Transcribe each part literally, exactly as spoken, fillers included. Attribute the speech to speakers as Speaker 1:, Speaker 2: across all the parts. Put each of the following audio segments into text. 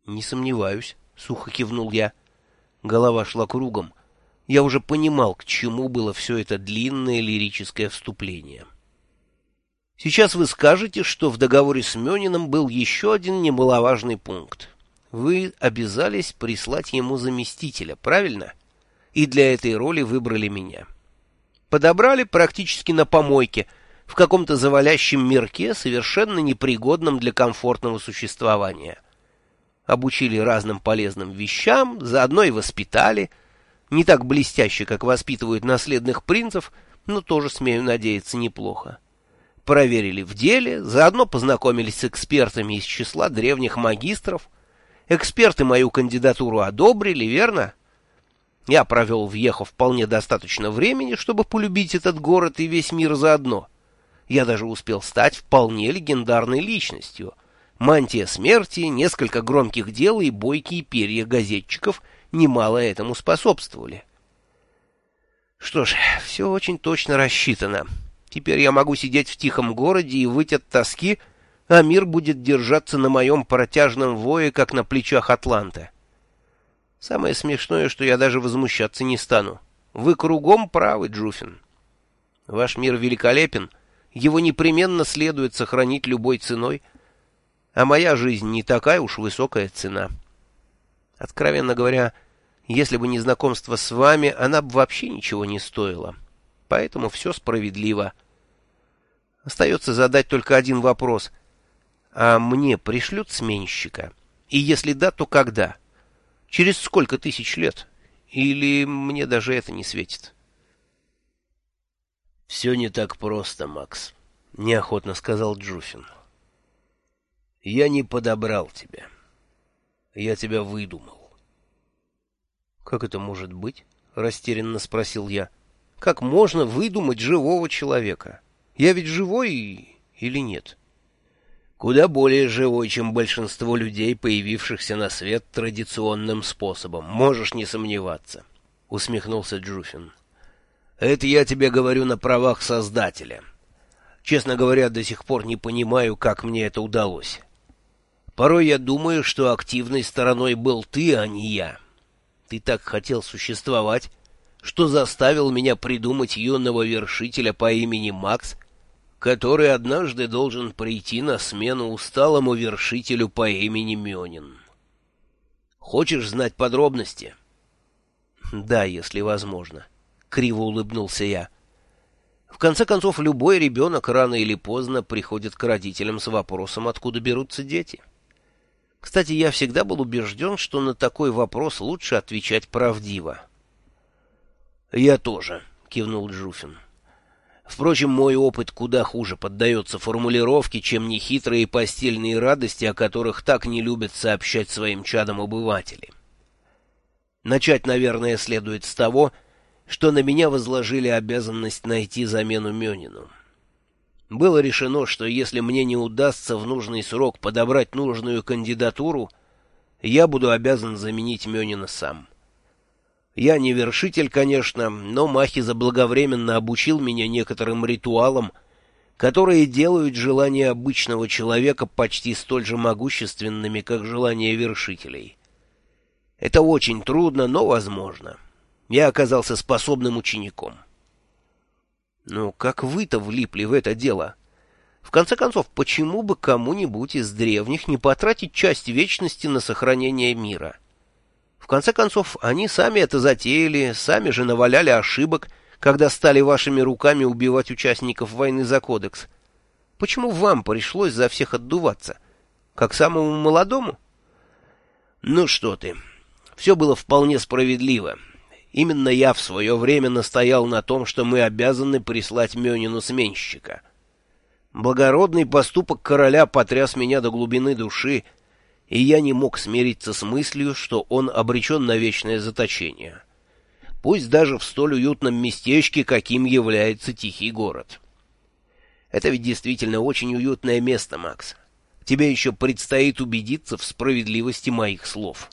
Speaker 1: — Не сомневаюсь, — сухо кивнул я. Голова шла кругом. Я уже понимал, к чему было все это длинное лирическое вступление. Сейчас вы скажете, что в договоре с Мёниным был еще один немаловажный пункт. Вы обязались прислать ему заместителя, правильно? И для этой роли выбрали меня. Подобрали практически на помойке, в каком-то завалящем мирке, совершенно непригодном для комфортного существования. Обучили разным полезным вещам, заодно и воспитали. Не так блестяще, как воспитывают наследных принцев, но тоже, смею надеяться, неплохо. Проверили в деле, заодно познакомились с экспертами из числа древних магистров. Эксперты мою кандидатуру одобрили, верно? Я провел в Ехо вполне достаточно времени, чтобы полюбить этот город и весь мир заодно. Я даже успел стать вполне легендарной личностью. Мантия смерти, несколько громких дел и бойкие перья газетчиков немало этому способствовали. Что ж, все очень точно рассчитано. Теперь я могу сидеть в тихом городе и выть от тоски, а мир будет держаться на моем протяжном вое, как на плечах Атланта. Самое смешное, что я даже возмущаться не стану. Вы кругом правы, Джуфин. Ваш мир великолепен, его непременно следует сохранить любой ценой, а моя жизнь не такая уж высокая цена. Откровенно говоря, если бы не знакомство с вами, она бы вообще ничего не стоила. Поэтому все справедливо. Остается задать только один вопрос. А мне пришлют сменщика? И если да, то когда? Через сколько тысяч лет? Или мне даже это не светит? — Все не так просто, Макс, — неохотно сказал Джуфин. — Я не подобрал тебя. Я тебя выдумал. — Как это может быть? — растерянно спросил я. — Как можно выдумать живого человека? Я ведь живой или нет? — Куда более живой, чем большинство людей, появившихся на свет традиционным способом. Можешь не сомневаться, — усмехнулся Джуфин. — Это я тебе говорю на правах создателя. Честно говоря, до сих пор не понимаю, как мне это удалось. Порой я думаю, что активной стороной был ты, а не я. Ты так хотел существовать, что заставил меня придумать юного вершителя по имени Макс, который однажды должен прийти на смену усталому вершителю по имени Мёнин. Хочешь знать подробности? — Да, если возможно. Криво улыбнулся я. В конце концов, любой ребенок рано или поздно приходит к родителям с вопросом, откуда берутся дети. Кстати, я всегда был убежден, что на такой вопрос лучше отвечать правдиво. — Я тоже, — кивнул Джуфин. Впрочем, мой опыт куда хуже поддается формулировке, чем нехитрые постельные радости, о которых так не любят сообщать своим чадам обыватели. Начать, наверное, следует с того, что на меня возложили обязанность найти замену Мёнину. Было решено, что если мне не удастся в нужный срок подобрать нужную кандидатуру, я буду обязан заменить Мёнина сам. Я не вершитель, конечно, но Махи заблаговременно обучил меня некоторым ритуалам, которые делают желания обычного человека почти столь же могущественными, как желания вершителей. Это очень трудно, но возможно. Я оказался способным учеником. Ну, как вы-то влипли в это дело? В конце концов, почему бы кому-нибудь из древних не потратить часть вечности на сохранение мира? В конце концов, они сами это затеяли, сами же наваляли ошибок, когда стали вашими руками убивать участников войны за кодекс. Почему вам пришлось за всех отдуваться? Как самому молодому? Ну что ты, все было вполне справедливо. Именно я в свое время настоял на том, что мы обязаны прислать Мёнину сменщика. Благородный поступок короля потряс меня до глубины души, и я не мог смириться с мыслью, что он обречен на вечное заточение. Пусть даже в столь уютном местечке, каким является Тихий город. Это ведь действительно очень уютное место, Макс. Тебе еще предстоит убедиться в справедливости моих слов.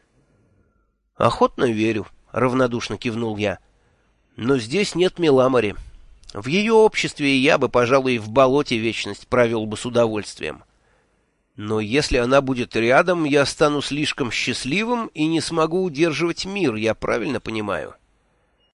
Speaker 1: Охотно верю, — равнодушно кивнул я. Но здесь нет Меламори. В ее обществе я бы, пожалуй, в болоте вечность провел бы с удовольствием. Но если она будет рядом, я стану слишком счастливым и не смогу удерживать мир, я правильно понимаю?